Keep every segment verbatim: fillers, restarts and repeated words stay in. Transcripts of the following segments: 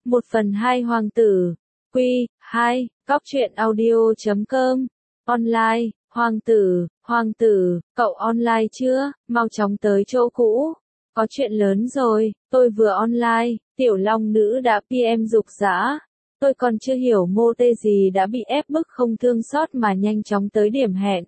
Một phần hai Hoàng tử. Quy hai. Góc truyện audio chấm com. Online. Hoàng tử, hoàng tử, cậu online chưa? Mau chóng tới chỗ cũ. Có chuyện lớn rồi, tôi vừa online, tiểu long nữ đã pê em giục giã. Tôi còn chưa hiểu mô tê gì đã bị ép bức không thương xót mà nhanh chóng tới điểm hẹn.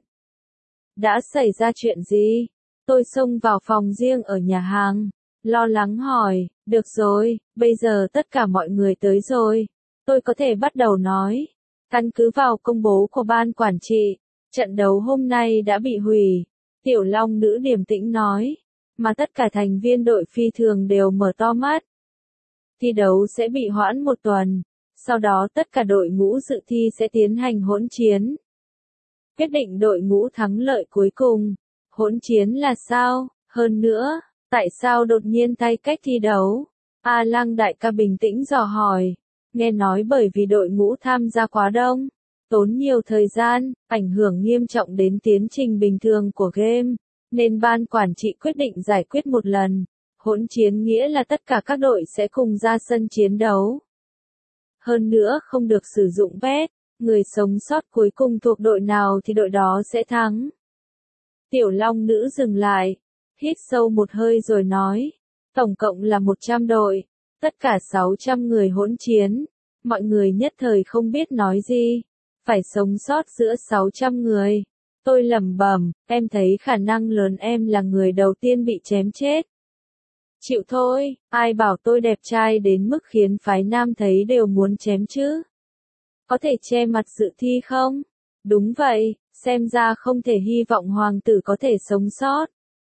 Đã xảy ra chuyện gì? Tôi xông vào phòng riêng ở nhà hàng, lo lắng hỏi, được rồi, bây giờ tất cả mọi người tới rồi. Tôi có thể bắt đầu nói. Căn cứ vào công bố của ban quản trị, trận đấu hôm nay đã bị hủy. Tiểu long nữ điềm tĩnh nói, mà tất cả thành viên đội phi thường đều mở to mắt. Thi đấu sẽ bị hoãn một tuần, sau đó tất cả đội ngũ dự thi sẽ tiến hành hỗn chiến. Quyết định đội ngũ thắng lợi cuối cùng. Hỗn chiến là sao? Hơn nữa, tại sao đột nhiên thay cách thi đấu? A Lăng đại ca bình tĩnh dò hỏi. Nghe nói bởi vì đội ngũ tham gia quá đông, tốn nhiều thời gian, ảnh hưởng nghiêm trọng đến tiến trình bình thường của game, nên ban quản trị quyết định giải quyết một lần. Hỗn chiến nghĩa là tất cả các đội sẽ cùng ra sân chiến đấu. Hơn nữa không được sử dụng bet, người sống sót cuối cùng thuộc đội nào thì đội đó sẽ thắng. Tiểu long nữ dừng lại, hít sâu một hơi rồi nói, tổng cộng là một trăm đội, tất cả sáu trăm người hỗn chiến. Mọi người nhất thời không biết nói gì, phải sống sót giữa sáu trăm người. Tôi lẩm bẩm, em thấy khả năng lớn em là người đầu tiên bị chém chết. Chịu thôi, ai bảo tôi đẹp trai đến mức khiến phái nam thấy đều muốn chém chứ. Có thể che mặt dự thi không? Đúng vậy, xem ra không thể hy vọng hoàng tử có thể sống sót.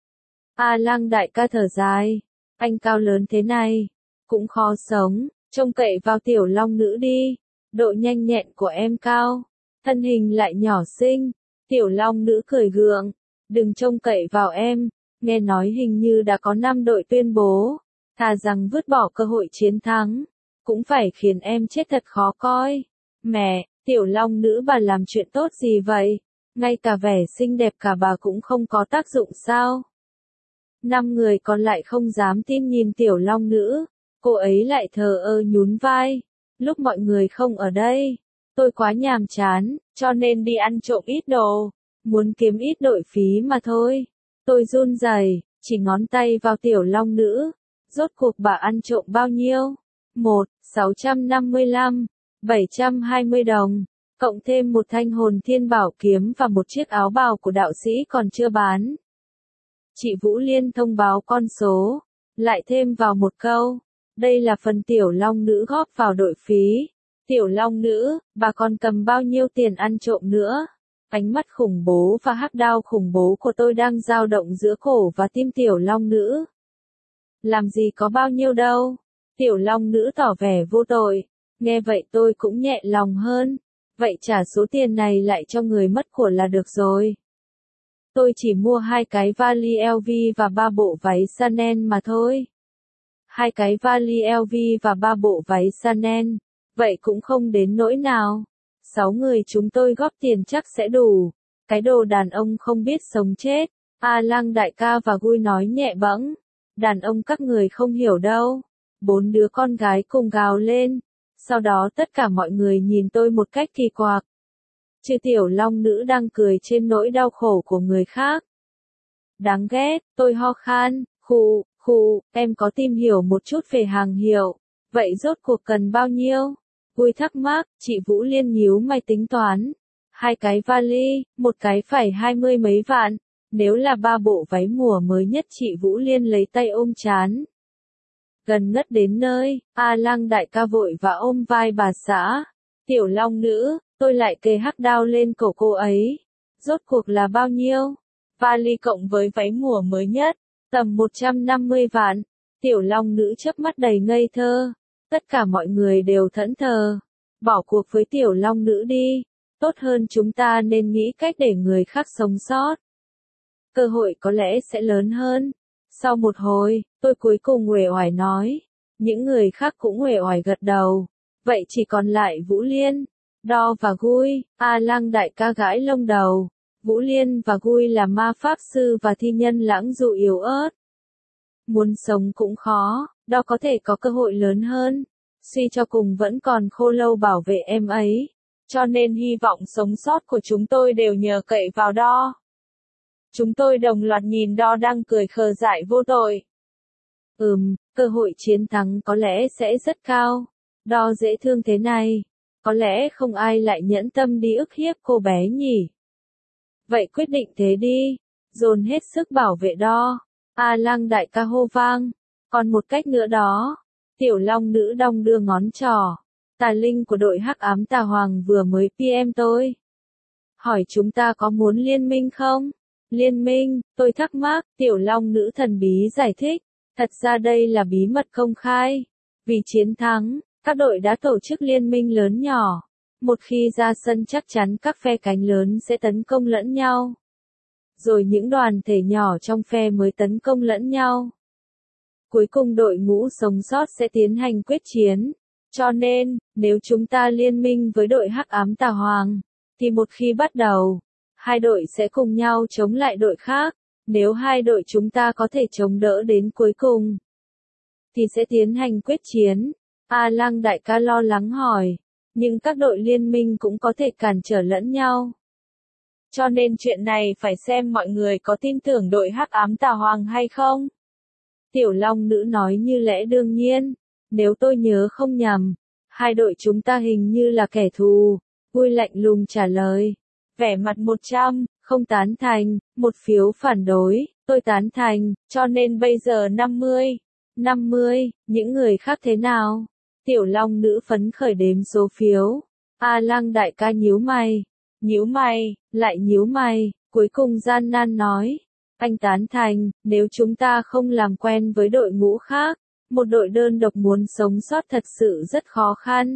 A Lăng đại ca thở dài, anh cao lớn thế này, cũng khó sống, trông cậy vào tiểu long nữ đi. Độ nhanh nhẹn của em cao, thân hình lại nhỏ xinh. Tiểu long nữ cười gượng, đừng trông cậy vào em, nghe nói hình như đã có năm đội tuyên bố, thà rằng vứt bỏ cơ hội chiến thắng, cũng phải khiến em chết thật khó coi. Mẹ, tiểu long nữ bà làm chuyện tốt gì vậy? Ngay cả vẻ xinh đẹp cả bà cũng không có tác dụng sao? Năm người còn lại không dám tin nhìn tiểu long nữ, cô ấy lại thờ ơ nhún vai. Lúc mọi người không ở đây, tôi quá nhàm chán, cho nên đi ăn trộm ít đồ, muốn kiếm ít đội phí mà thôi. Tôi run rẩy, chỉ ngón tay vào tiểu long nữ. Rốt cuộc bà ăn trộm bao nhiêu? Một, sáu trăm năm mươi lăm, bảy trăm hai mươi đồng, cộng thêm một thanh hồn thiên bảo kiếm và một chiếc áo bào của đạo sĩ còn chưa bán. Chị Vũ Liên thông báo con số, lại thêm vào một câu. Đây là phần tiểu long nữ góp vào đội phí. Tiểu long nữ, bà còn cầm bao nhiêu tiền ăn trộm nữa? Ánh mắt khủng bố và hắc đao khủng bố của tôi đang dao động giữa cổ và tim tiểu long nữ. Làm gì có bao nhiêu đâu. Tiểu long nữ tỏ vẻ vô tội. Nghe vậy tôi cũng nhẹ lòng hơn. Vậy trả số tiền này lại cho người mất của là được rồi. Tôi chỉ mua hai cái vali lờ vê và ba bộ váy Chanel mà thôi. Hai cái vali lờ vê và ba bộ váy Chanel, vậy cũng không đến nỗi nào. Sáu người chúng tôi góp tiền chắc sẽ đủ. Cái đồ đàn ông không biết sống chết. A Lăng đại ca và Gui nói nhẹ bẫng. Đàn ông các người không hiểu đâu. Bốn đứa con gái cùng gào lên. Sau đó tất cả mọi người nhìn tôi một cách kỳ quặc. Chứ tiểu long nữ đang cười trên nỗi đau khổ của người khác. Đáng ghét, tôi ho khan, khụ, khụ, em có tìm hiểu một chút về hàng hiệu. Vậy rốt cuộc cần bao nhiêu? Vui thắc mắc, chị Vũ Liên nhíu mày tính toán. Hai cái vali, một cái phải hai mươi mấy vạn. Nếu là ba bộ váy mùa mới nhất chị Vũ Liên lấy tay ôm chán. Gần ngất đến nơi, A Lăng đại ca vội và ôm vai bà xã. Tiểu long nữ, tôi lại kề hắc đao lên cổ cô ấy. Rốt cuộc là bao nhiêu? Vali cộng với váy mùa mới nhất, tầm một trăm năm mươi vạn. Tiểu long nữ chớp mắt đầy ngây thơ. Tất cả mọi người đều thẫn thờ. Bỏ cuộc với tiểu long nữ đi. Tốt hơn chúng ta nên nghĩ cách để người khác sống sót. Cơ hội có lẽ sẽ lớn hơn. Sau một hồi, tôi cuối cùng uể oải nói. Những người khác cũng uể oải gật đầu. Vậy chỉ còn lại Vũ Liên, Đo và Gui. A Lăng đại ca gãi lông đầu. Vũ Liên và Gui là ma pháp sư và thi nhân lãng dụ yếu ớt. Muốn sống cũng khó, Đo có thể có cơ hội lớn hơn. suy cho cùng vẫn còn khô lâu bảo vệ em ấy. Cho nên hy vọng sống sót của chúng tôi đều nhờ cậy vào Đo. Chúng tôi đồng loạt nhìn Đo đang cười khờ dại vô tội. Ừm, cơ hội chiến thắng có lẽ sẽ rất cao. Đo dễ thương thế này. Có lẽ không ai lại nhẫn tâm đi ức hiếp cô bé nhỉ. Vậy quyết định thế đi. Dồn hết sức bảo vệ Đo. A Lăng đại ca hô vang. Còn một cách nữa đó. Tiểu Long nữ đong đưa ngón trỏ. Tà linh của đội hắc ám tà hoàng vừa mới pê em tôi. Hỏi chúng ta có muốn liên minh không? Liên minh, tôi thắc mắc, Tiểu Long nữ thần bí giải thích. Thật ra đây là bí mật công khai. Vì chiến thắng, các đội đã tổ chức liên minh lớn nhỏ. Một khi ra sân chắc chắn các phe cánh lớn sẽ tấn công lẫn nhau. Rồi những đoàn thể nhỏ trong phe mới tấn công lẫn nhau. Cuối cùng đội ngũ sống sót sẽ tiến hành quyết chiến. Cho nên, nếu chúng ta liên minh với đội hắc ám tà hoàng, thì một khi bắt đầu, hai đội sẽ cùng nhau chống lại đội khác. Nếu hai đội chúng ta có thể chống đỡ đến cuối cùng, thì sẽ tiến hành quyết chiến. A Lăng đại ca lo lắng hỏi, nhưng các đội liên minh cũng có thể cản trở lẫn nhau. Cho nên chuyện này phải xem mọi người có tin tưởng đội hắc ám tà hoàng hay không. Tiểu Long nữ nói như lẽ đương nhiên, nếu tôi nhớ không nhầm, hai đội chúng ta hình như là kẻ thù. Vui lạnh lùng trả lời, vẻ mặt một trăm, không tán thành, một phiếu phản đối, tôi tán thành, cho nên bây giờ năm mươi. năm mươi, những người khác thế nào? Tiểu Long nữ phấn khởi đếm số phiếu. A Lăng đại ca nhíu mày, nhíu mày, lại nhíu mày, cuối cùng gian nan nói, anh tán thành, nếu chúng ta không làm quen với đội ngũ khác, một đội đơn độc muốn sống sót thật sự rất khó khăn.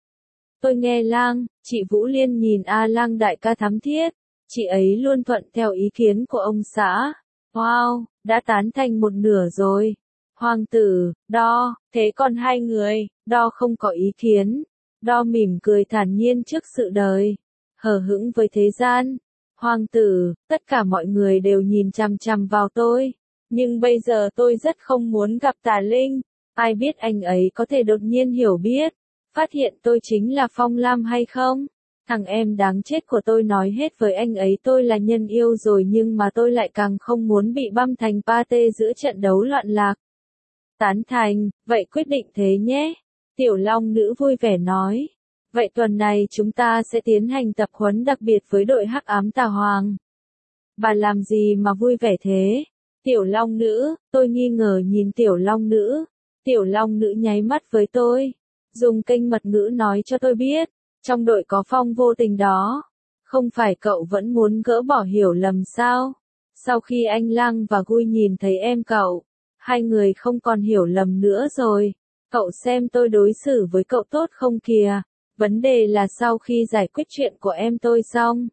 Tôi nghe Lang, chị Vũ Liên nhìn A Lăng đại ca thắm thiết, chị ấy luôn thuận theo ý kiến của ông xã. Wow, đã tán thành một nửa rồi. Hoàng tử, Đo, thế còn hai người, Đo không có ý kiến. Đo mỉm cười thản nhiên trước sự đời, hờ hững với thế gian. Hoàng tử, tất cả mọi người đều nhìn chằm chằm vào tôi. Nhưng bây giờ tôi rất không muốn gặp Tà Linh. Ai biết anh ấy có thể đột nhiên hiểu biết, phát hiện tôi chính là Phong Lam hay không? Thằng em đáng chết của tôi nói hết với anh ấy tôi là nhân yêu rồi nhưng mà tôi lại càng không muốn bị băm thành pate giữa trận đấu loạn lạc. Tán thành, vậy quyết định thế nhé. Tiểu Long nữ vui vẻ nói. Vậy tuần này chúng ta sẽ tiến hành tập huấn đặc biệt với đội hắc ám tà hoàng. Bà làm gì mà vui vẻ thế? Tiểu Long nữ, tôi nghi ngờ nhìn Tiểu Long nữ. Tiểu Long nữ nháy mắt với tôi. Dùng kênh mật ngữ nói cho tôi biết. Trong đội có Phong vô tình đó. Không phải cậu vẫn muốn gỡ bỏ hiểu lầm sao? Sau khi anh Lăng và Gui nhìn thấy em cậu, hai người không còn hiểu lầm nữa rồi. Cậu xem tôi đối xử với cậu tốt không kìa. Vấn đề là sau khi giải quyết chuyện của em tôi xong,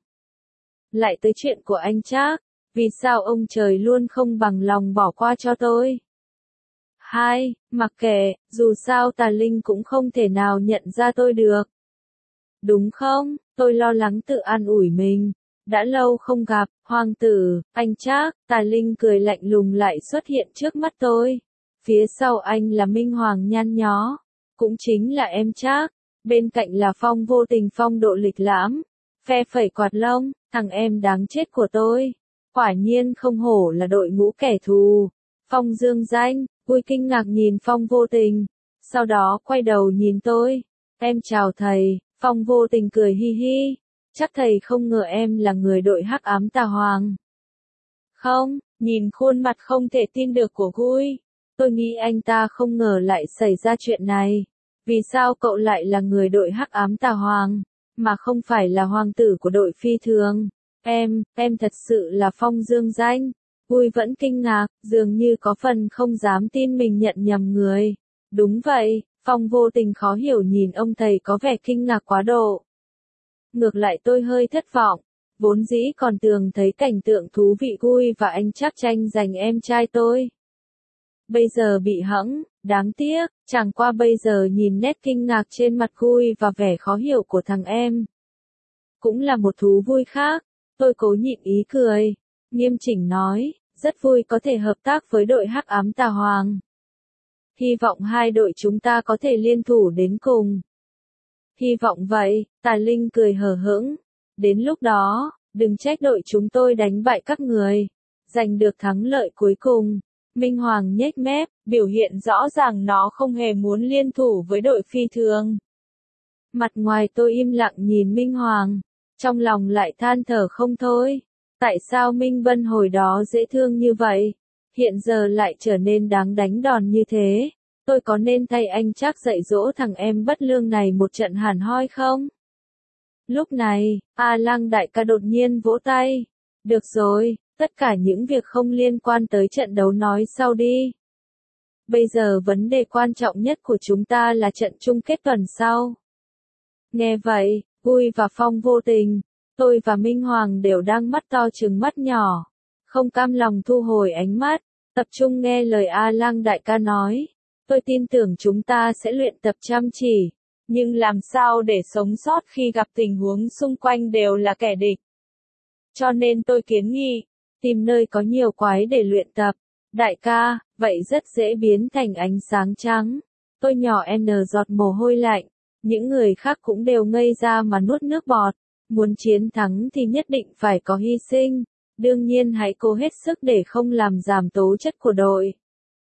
lại tới chuyện của anh Trác. Vì sao ông trời luôn không bằng lòng bỏ qua cho tôi? Hai, mặc kệ, dù sao Tà Linh cũng không thể nào nhận ra tôi được. Đúng không? Tôi lo lắng tự an ủi mình. Đã lâu không gặp, hoàng tử, anh Trác. Tà Linh cười lạnh lùng lại xuất hiện trước mắt tôi. Phía sau anh là Minh Hoàng nhăn nhó, cũng chính là em Trác. Bên cạnh là Phong vô tình phong độ lịch lãm, phe phẩy quạt lông, thằng em đáng chết của tôi. Quả nhiên không hổ là đội ngũ kẻ thù. Phong dương danh, vui kinh ngạc nhìn Phong vô tình, sau đó quay đầu nhìn tôi. Em chào thầy. Phong vô tình cười hi hi. Chắc thầy không ngờ em là người đội hắc ám tà hoàng. Không, nhìn khuôn mặt không thể tin được của Gui, tôi nghĩ anh ta không ngờ lại xảy ra chuyện này. Vì sao cậu lại là người đội hắc ám tà hoàng, mà không phải là hoàng tử của đội phi thường? Em, em thật sự là Phong dương danh. Gui vẫn kinh ngạc, dường như có phần không dám tin mình nhận nhầm người. Đúng vậy, Phong vô tình khó hiểu nhìn ông thầy có vẻ kinh ngạc quá độ. Ngược lại tôi hơi thất vọng, vốn dĩ còn tưởng thấy cảnh tượng thú vị Gui và anh Trác tranh giành em trai tôi. Bây giờ bị hẫng, đáng tiếc, chẳng qua bây giờ nhìn nét kinh ngạc trên mặt Gui và vẻ khó hiểu của thằng em. Cũng là một thú vui khác, tôi cố nhịn ý cười, nghiêm chỉnh nói, rất vui có thể hợp tác với đội hắc ám tà hoàng. Hy vọng hai đội chúng ta có thể liên thủ đến cùng. Hy vọng vậy, Tà Linh cười hờ hững. Đến lúc đó, đừng trách đội chúng tôi đánh bại các người. Giành được thắng lợi cuối cùng. Minh Hoàng nhếch mép, biểu hiện rõ ràng nó không hề muốn liên thủ với đội phi thường. Mặt ngoài tôi im lặng nhìn Minh Hoàng. Trong lòng lại than thở không thôi. Tại sao Minh Vân hồi đó dễ thương như vậy? Hiện giờ lại trở nên đáng đánh đòn như thế. Tôi có nên thay anh Trác dạy dỗ thằng em bất lương này một trận hẳn hoi không? Lúc này, A Lăng đại ca đột nhiên vỗ tay. Được rồi, tất cả những việc không liên quan tới trận đấu nói sau đi. Bây giờ vấn đề quan trọng nhất của chúng ta là trận chung kết tuần sau. Nghe vậy, Vui và Phong vô tình, tôi và Minh Hoàng đều đang mắt to trừng mắt nhỏ. Không cam lòng thu hồi ánh mắt, tập trung nghe lời A Lăng đại ca nói. Tôi tin tưởng chúng ta sẽ luyện tập chăm chỉ. Nhưng làm sao để sống sót khi gặp tình huống xung quanh đều là kẻ địch? Cho nên tôi kiến nghị, tìm nơi có nhiều quái để luyện tập. Đại ca, vậy rất dễ biến thành ánh sáng trắng. Tôi nhỏ n giọt mồ hôi lạnh. Những người khác cũng đều ngây ra mà nuốt nước bọt. Muốn chiến thắng thì nhất định phải có hy sinh. Đương nhiên hãy cố hết sức để không làm giảm tố chất của đội.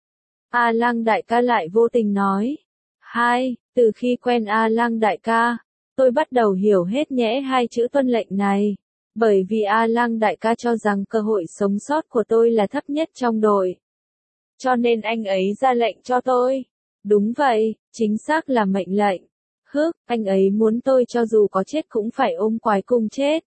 A Lăng đại ca lại vô tình nói. Hai, từ khi quen A Lăng đại ca, tôi bắt đầu hiểu hết nhẽ hai chữ tuân lệnh này. Bởi vì A Lăng đại ca cho rằng cơ hội sống sót của tôi là thấp nhất trong đội. Cho nên anh ấy ra lệnh cho tôi. Đúng vậy, chính xác là mệnh lệnh. Hức, anh ấy muốn tôi cho dù có chết cũng phải ôm quái cùng chết.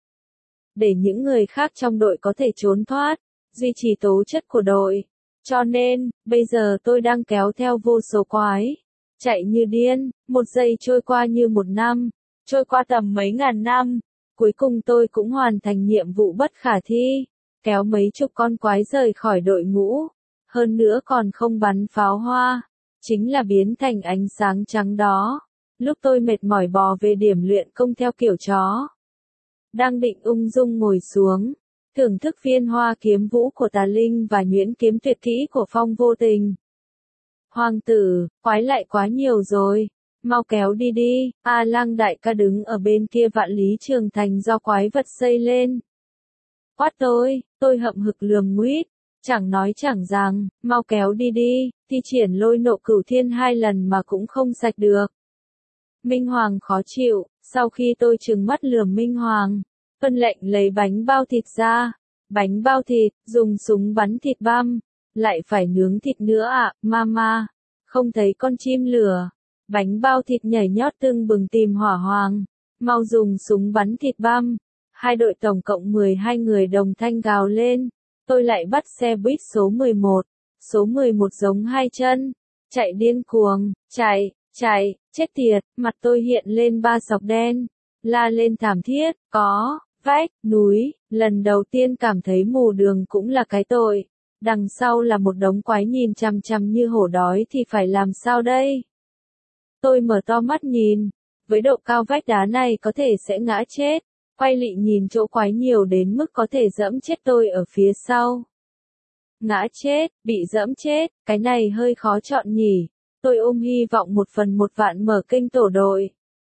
Để những người khác trong đội có thể trốn thoát, duy trì tố chất của đội. Cho nên, bây giờ tôi đang kéo theo vô số quái. Chạy như điên, một giây trôi qua như một năm, trôi qua tầm mấy ngàn năm. Cuối cùng tôi cũng hoàn thành nhiệm vụ bất khả thi, kéo mấy chục con quái rời khỏi đội ngũ. Hơn nữa còn không bắn pháo hoa, chính là biến thành ánh sáng trắng đó. Lúc tôi mệt mỏi bò về điểm luyện công theo kiểu chó. Đang định ung dung ngồi xuống, thưởng thức viên hoa kiếm vũ của Tà Linh và nhuyễn kiếm tuyệt kỹ của Phong vô tình. Hoàng tử, quái lại quá nhiều rồi, mau kéo đi đi. A Lăng đại ca đứng ở bên kia vạn lý trường thành do quái vật xây lên. Quát tôi, tôi hậm hực lườm nguýt, chẳng nói chẳng rằng, mau kéo đi đi, thi triển lôi nộ cửu thiên hai lần mà cũng không sạch được. Minh Hoàng khó chịu, sau khi tôi trừng mắt lườm Minh Hoàng, tuân lệnh lấy bánh bao thịt ra. Bánh bao thịt, dùng súng bắn thịt băm, lại phải nướng thịt nữa ạ, à, mama. Không thấy con chim lửa. Bánh bao thịt nhảy nhót tưng bừng tìm hỏa hoàng. Mau dùng súng bắn thịt băm. Hai đội tổng cộng mười hai người đồng thanh gào lên. Tôi lại bắt xe buýt số mười một. Số mười một giống hai chân. Chạy điên cuồng, chạy, chạy, chết tiệt, mặt tôi hiện lên ba sọc đen. La lên thảm thiết, có, vách, núi, lần đầu tiên cảm thấy mù đường cũng là cái tội. Đằng sau là một đống quái nhìn chằm chằm như hổ đói thì phải làm sao đây? Tôi mở to mắt nhìn, với độ cao vách đá này có thể sẽ ngã chết. Quay lị nhìn chỗ quái nhiều đến mức có thể dẫm chết tôi ở phía sau. Ngã chết, bị dẫm chết, cái này hơi khó chọn nhỉ. Tôi ôm hy vọng một phần một vạn mở kênh tổ đội.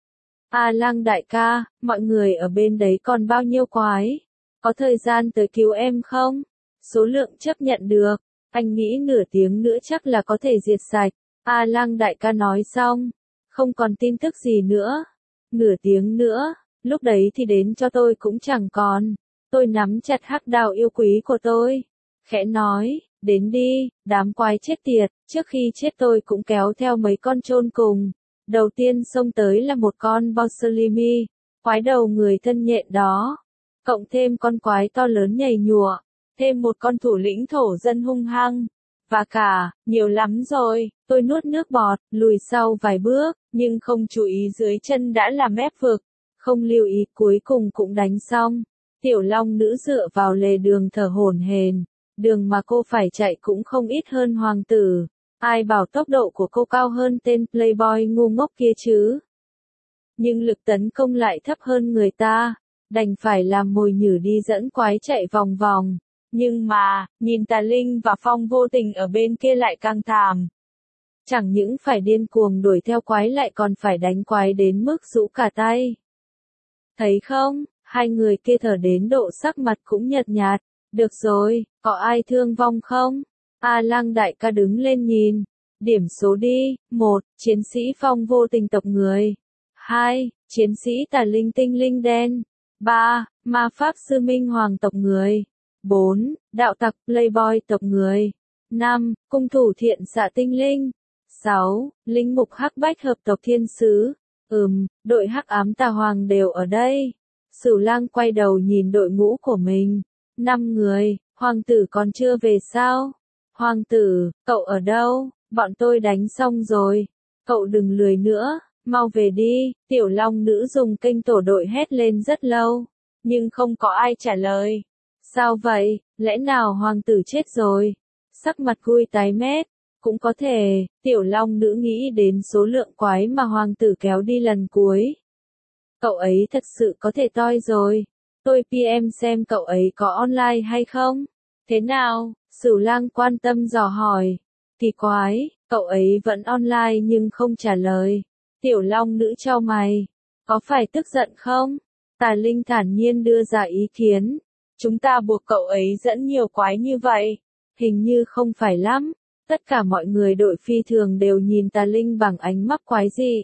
A Lăng đại ca, mọi người ở bên đấy còn bao nhiêu quái? Có thời gian tới cứu em không? Số lượng chấp nhận được. Anh nghĩ nửa tiếng nữa chắc là có thể diệt sạch. A Lăng đại ca nói xong. Không còn tin tức gì nữa. Nửa tiếng nữa. Lúc đấy thì đến cho tôi cũng chẳng còn. Tôi nắm chặt hắc đao yêu quý của tôi. Khẽ nói, đến đi, đám quái chết tiệt. Trước khi chết tôi cũng kéo theo mấy con chôn cùng. Đầu tiên xông tới là một con Boslimi, quái đầu người thân nhện đó. Cộng thêm con quái to lớn nhầy nhụa. Thêm một con thủ lĩnh thổ dân hung hăng. Và cả, nhiều lắm rồi, tôi nuốt nước bọt, lùi sau vài bước, nhưng không chú ý dưới chân đã là mép vực. Không lưu ý cuối cùng cũng đánh xong. Tiểu Long nữ dựa vào lề đường thở hổn hển. Đường mà cô phải chạy cũng không ít hơn hoàng tử. Ai bảo tốc độ của cô cao hơn tên playboy ngu ngốc kia chứ. Nhưng lực tấn công lại thấp hơn người ta. Đành phải làm mồi nhử đi dẫn quái chạy vòng vòng. Nhưng mà, nhìn Tà Linh và Phong vô tình ở bên kia lại càng thảm. Chẳng những phải điên cuồng đuổi theo quái lại còn phải đánh quái đến mức rũ cả tay. Thấy không, hai người kia thở đến độ sắc mặt cũng nhợt nhạt. Được rồi, có ai thương vong không? A Lăng đại ca đứng lên nhìn. Điểm số đi. Một, chiến sĩ phong vô tình tộc người. Hai, chiến sĩ tà linh tinh linh đen. Ba, ma pháp sư minh hoàng tộc người. Bốn, đạo tặc playboy tộc người. Năm, cung thủ thiện xạ tinh linh. Sáu, linh mục hắc bách hợp tộc thiên sứ. Ừm, đội hắc ám tà hoàng đều ở đây. Sửu Lang quay đầu nhìn đội ngũ của mình. Năm người, hoàng tử còn chưa về sao? Hoàng tử, cậu ở đâu? Bọn tôi đánh xong rồi. Cậu đừng lười nữa, mau về đi. Tiểu Long nữ dùng kênh tổ đội hét lên rất lâu, nhưng không có ai trả lời. Sao vậy, lẽ nào hoàng tử chết rồi? Sắc mặt Gui tái mét. Cũng có thể, Tiểu Long nữ nghĩ đến số lượng quái mà hoàng tử kéo đi lần cuối. Cậu ấy thật sự có thể toi rồi. Tôi pê em xem cậu ấy có online hay không? Thế nào? Sửu Lang quan tâm dò hỏi. Kỳ quái, cậu ấy vẫn online nhưng không trả lời. Tiểu Long nữ chau mày. Có phải tức giận không? Tà Linh thản nhiên đưa ra ý kiến. Chúng ta buộc cậu ấy dẫn nhiều quái như vậy. Hình như không phải lắm. Tất cả mọi người đội phi thường đều nhìn Tà Linh bằng ánh mắt quái dị.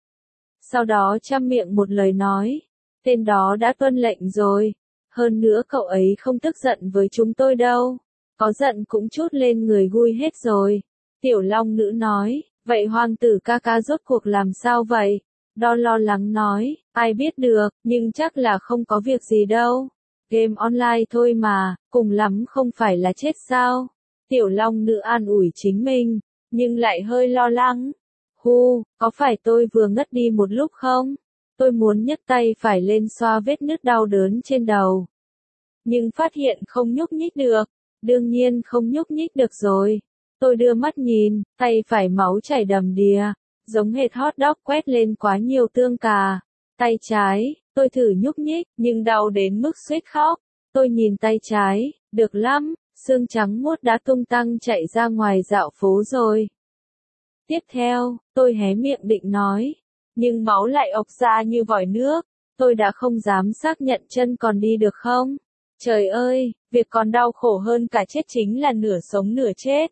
Sau đó chăm miệng một lời nói. Tên đó đã tuân lệnh rồi. Hơn nữa cậu ấy không tức giận với chúng tôi đâu. Có giận cũng trút lên người Gui hết rồi. Tiểu Long nữ nói, vậy hoàng tử ca ca rốt cuộc làm sao vậy? Đo lo lắng nói, ai biết được, nhưng chắc là không có việc gì đâu. Game online thôi mà, cùng lắm không phải là chết sao? Tiểu Long nữ an ủi chính mình, nhưng lại hơi lo lắng. Hu, có phải tôi vừa ngất đi một lúc không? Tôi muốn nhấc tay phải lên xoa vết nứt đau đớn trên đầu. Nhưng phát hiện không nhúc nhích được. Đương nhiên không nhúc nhích được rồi. Tôi đưa mắt nhìn, tay phải máu chảy đầm đìa, giống hệt hot dog quét lên quá nhiều tương cà. Tay trái, tôi thử nhúc nhích, nhưng đau đến mức suýt khóc. Tôi nhìn tay trái, được lắm, xương trắng muốt đã tung tăng chạy ra ngoài dạo phố rồi. Tiếp theo, tôi hé miệng định nói, nhưng máu lại ộc ra như vòi nước. Tôi đã không dám xác nhận chân còn đi được không. Trời ơi, việc còn đau khổ hơn cả chết chính là nửa sống nửa chết.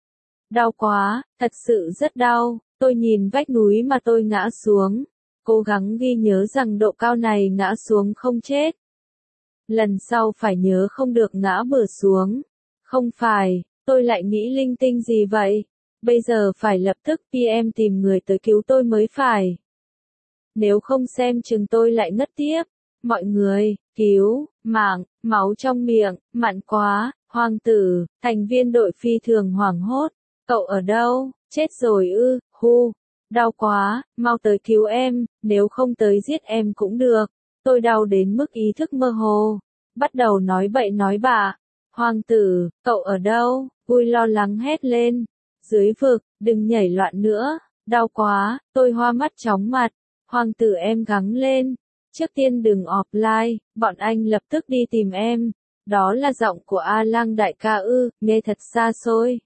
Đau quá, thật sự rất đau. Tôi nhìn vách núi mà tôi ngã xuống. Cố gắng ghi nhớ rằng độ cao này ngã xuống không chết. Lần sau phải nhớ không được ngã bừa xuống. Không phải, tôi lại nghĩ linh tinh gì vậy? Bây giờ phải lập tức pê em tìm người tới cứu tôi mới phải. Nếu không xem chừng tôi lại ngất tiếp. Mọi người, cứu, mạng, máu trong miệng, mặn quá, hoàng tử, thành viên đội phi thường hoảng hốt. Cậu ở đâu? Chết rồi ư, hu, đau quá, mau tới cứu em, nếu không tới giết em cũng được. Tôi đau đến mức ý thức mơ hồ. Bắt đầu nói bậy nói bạ. Hoàng tử, cậu ở đâu? Gui lo lắng hét lên. Dưới vực, đừng nhảy loạn nữa. Đau quá, tôi hoa mắt chóng mặt. Hoàng tử em gắng lên. Trước tiên đừng offline, bọn anh lập tức đi tìm em. Đó là giọng của A Lăng đại ca ư, nghe thật xa xôi.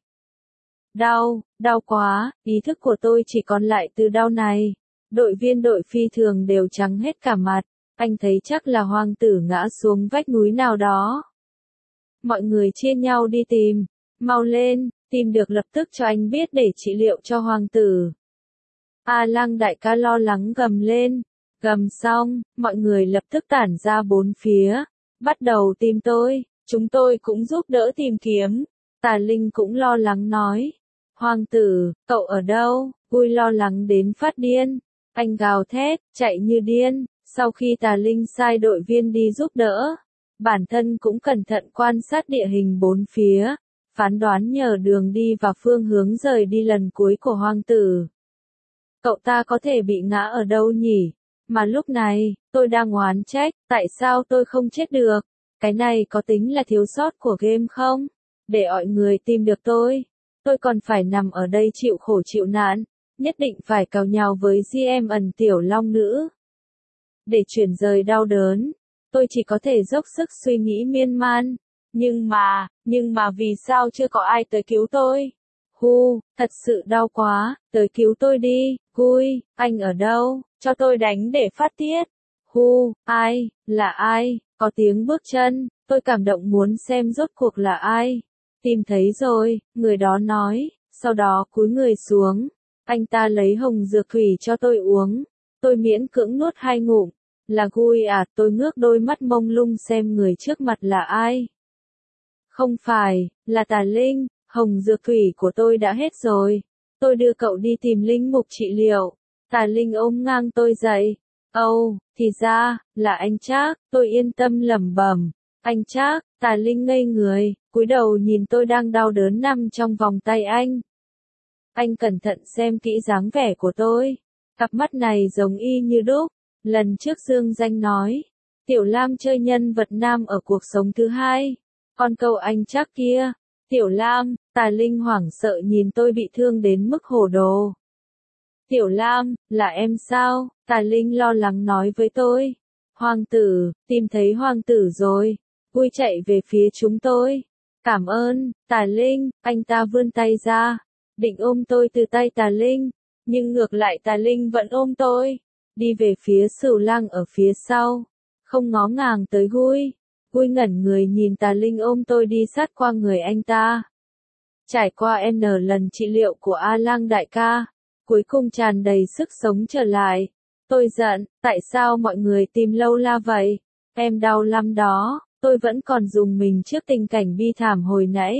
Đau, đau quá, ý thức của tôi chỉ còn lại từ đau này. Đội viên đội phi thường đều trắng hết cả mặt. Anh thấy chắc là hoàng tử ngã xuống vách núi nào đó. Mọi người chia nhau đi tìm. Mau lên, tìm được lập tức cho anh biết để trị liệu cho hoàng tử. A Lăng đại ca lo lắng gầm lên. Gầm xong, mọi người lập tức tản ra bốn phía. Bắt đầu tìm tôi. Chúng tôi cũng giúp đỡ tìm kiếm. Tà Linh cũng lo lắng nói. Hoàng tử, cậu ở đâu? Gui lo lắng đến phát điên. Anh gào thét, chạy như điên. Sau khi Tà Linh sai đội viên đi giúp đỡ, bản thân cũng cẩn thận quan sát địa hình bốn phía, phán đoán nhờ đường đi và phương hướng rời đi lần cuối của hoàng tử. Cậu ta có thể bị ngã ở đâu nhỉ? Mà lúc này, tôi đang oán trách, tại sao tôi không chết được? Cái này có tính là thiếu sót của game không? Để mọi người tìm được tôi, tôi còn phải nằm ở đây chịu khổ chịu nạn, nhất định phải cào nhào với giê em ẩn Tiểu Long nữ. Để chuyển rời đau đớn, tôi chỉ có thể dốc sức suy nghĩ miên man. Nhưng mà, nhưng mà vì sao chưa có ai tới cứu tôi? Hu, thật sự đau quá, tới cứu tôi đi, Gui, anh ở đâu, cho tôi đánh để phát tiết. Hu, ai, là ai, có tiếng bước chân, tôi cảm động muốn xem rốt cuộc là ai. Tìm thấy rồi, người đó nói, sau đó cúi người xuống, anh ta lấy hồng dược thủy cho tôi uống, tôi miễn cưỡng nuốt hai ngụm. Là Gui à, tôi ngước đôi mắt mông lung xem người trước mặt là ai. Không phải, là Tà Linh, hồng dược thủy của tôi đã hết rồi. Tôi đưa cậu đi tìm linh mục trị liệu. Tà Linh ôm ngang tôi dậy. Âu, oh, thì ra, là anh Trác, tôi yên tâm lẩm bẩm. Anh Trác, Tà Linh ngây người, cúi đầu nhìn tôi đang đau đớn nằm trong vòng tay anh. Anh cẩn thận xem kỹ dáng vẻ của tôi. Cặp mắt này giống y như đúc. Lần trước Dương Danh nói, Tiểu Lam chơi nhân vật nam ở cuộc sống thứ hai. Còn câu anh Trác kia, Tiểu Lam, Tà Linh hoảng sợ nhìn tôi bị thương đến mức hổ đồ. Tiểu Lam, là em sao? Tà Linh lo lắng nói với tôi. Hoàng tử, tìm thấy hoàng tử rồi. Vui chạy về phía chúng tôi. Cảm ơn, Tà Linh, anh ta vươn tay ra. Định ôm tôi từ tay Tà Linh. Nhưng ngược lại Tà Linh vẫn ôm tôi. Đi về phía Sửu Lang ở phía sau. Không ngó ngàng tới Gui. Gui ngẩn người nhìn Tà Linh ôm tôi đi sát qua người anh ta. Trải qua N lần trị liệu của A Lang đại ca. Cuối cùng tràn đầy sức sống trở lại. Tôi giận, tại sao mọi người tìm lâu la vậy? Em đau lắm đó, tôi vẫn còn dùng mình trước tình cảnh bi thảm hồi nãy.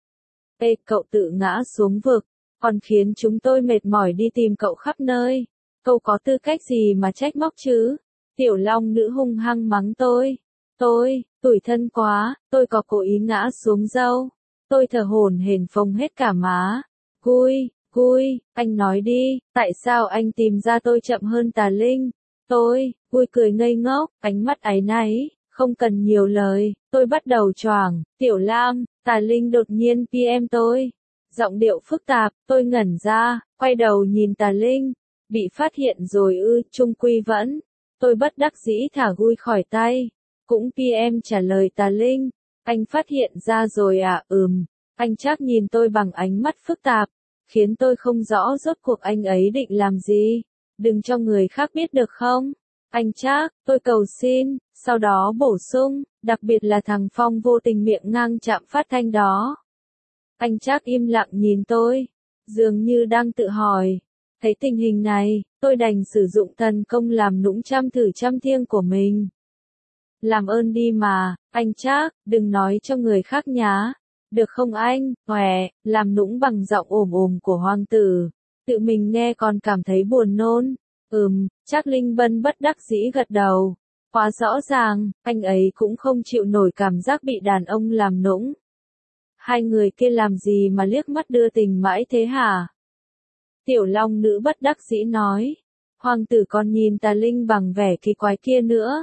Ê, cậu tự ngã xuống vực, còn khiến chúng tôi mệt mỏi đi tìm cậu khắp nơi. Cậu có tư cách gì mà trách móc chứ? Tiểu Long nữ hung hăng mắng tôi. Tôi, tủi thân quá, tôi có cố ý ngã xuống dâu. Tôi thở hổn hển phồng hết cả má. Gui, Gui, anh nói đi, tại sao anh tìm ra tôi chậm hơn Tà Linh? Tôi, Gui cười ngây ngốc, ánh mắt áy náy, không cần nhiều lời, tôi bắt đầu choàng, Tiểu Lam, Tà Linh đột nhiên pê em tôi. Giọng điệu phức tạp, tôi ngẩn ra, quay đầu nhìn Tà Linh, bị phát hiện rồi ư, trung quy vẫn. Tôi bất đắc dĩ thả Gui khỏi tay, cũng pê em trả lời Tà Linh, anh phát hiện ra rồi à, ừm, anh Trác nhìn tôi bằng ánh mắt phức tạp. Khiến tôi không rõ rốt cuộc anh ấy định làm gì. Đừng cho người khác biết được không? Anh Trác, tôi cầu xin, sau đó bổ sung, đặc biệt là thằng Phong vô tình miệng ngang chạm phát thanh đó. Anh Trác im lặng nhìn tôi, dường như đang tự hỏi. Thấy tình hình này, tôi đành sử dụng thần công làm nũng trăm thử trăm thiêng của mình. Làm ơn đi mà, anh Trác, đừng nói cho người khác nhá. Được không anh, hòe, làm nũng bằng giọng ồm ồm của hoàng tử. Tự mình nghe còn cảm thấy buồn nôn. Ừm, Trác Linh Bân bất đắc dĩ gật đầu. Quá rõ ràng, anh ấy cũng không chịu nổi cảm giác bị đàn ông làm nũng. Hai người kia làm gì mà liếc mắt đưa tình mãi thế hả? Tiểu Long nữ bất đắc dĩ nói. Hoàng tử còn nhìn Tà Linh bằng vẻ kỳ quái kia nữa.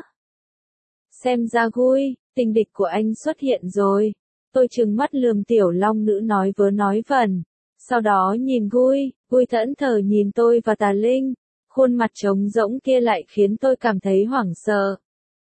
Xem ra Gui, tình địch của anh xuất hiện rồi. Tôi trừng mắt lườm Tiểu Long nữ nói vớ nói vẩn. Sau đó nhìn Gui, Gui thẫn thờ nhìn tôi và Tà Linh. Khuôn mặt trống rỗng kia lại khiến tôi cảm thấy hoảng sợ.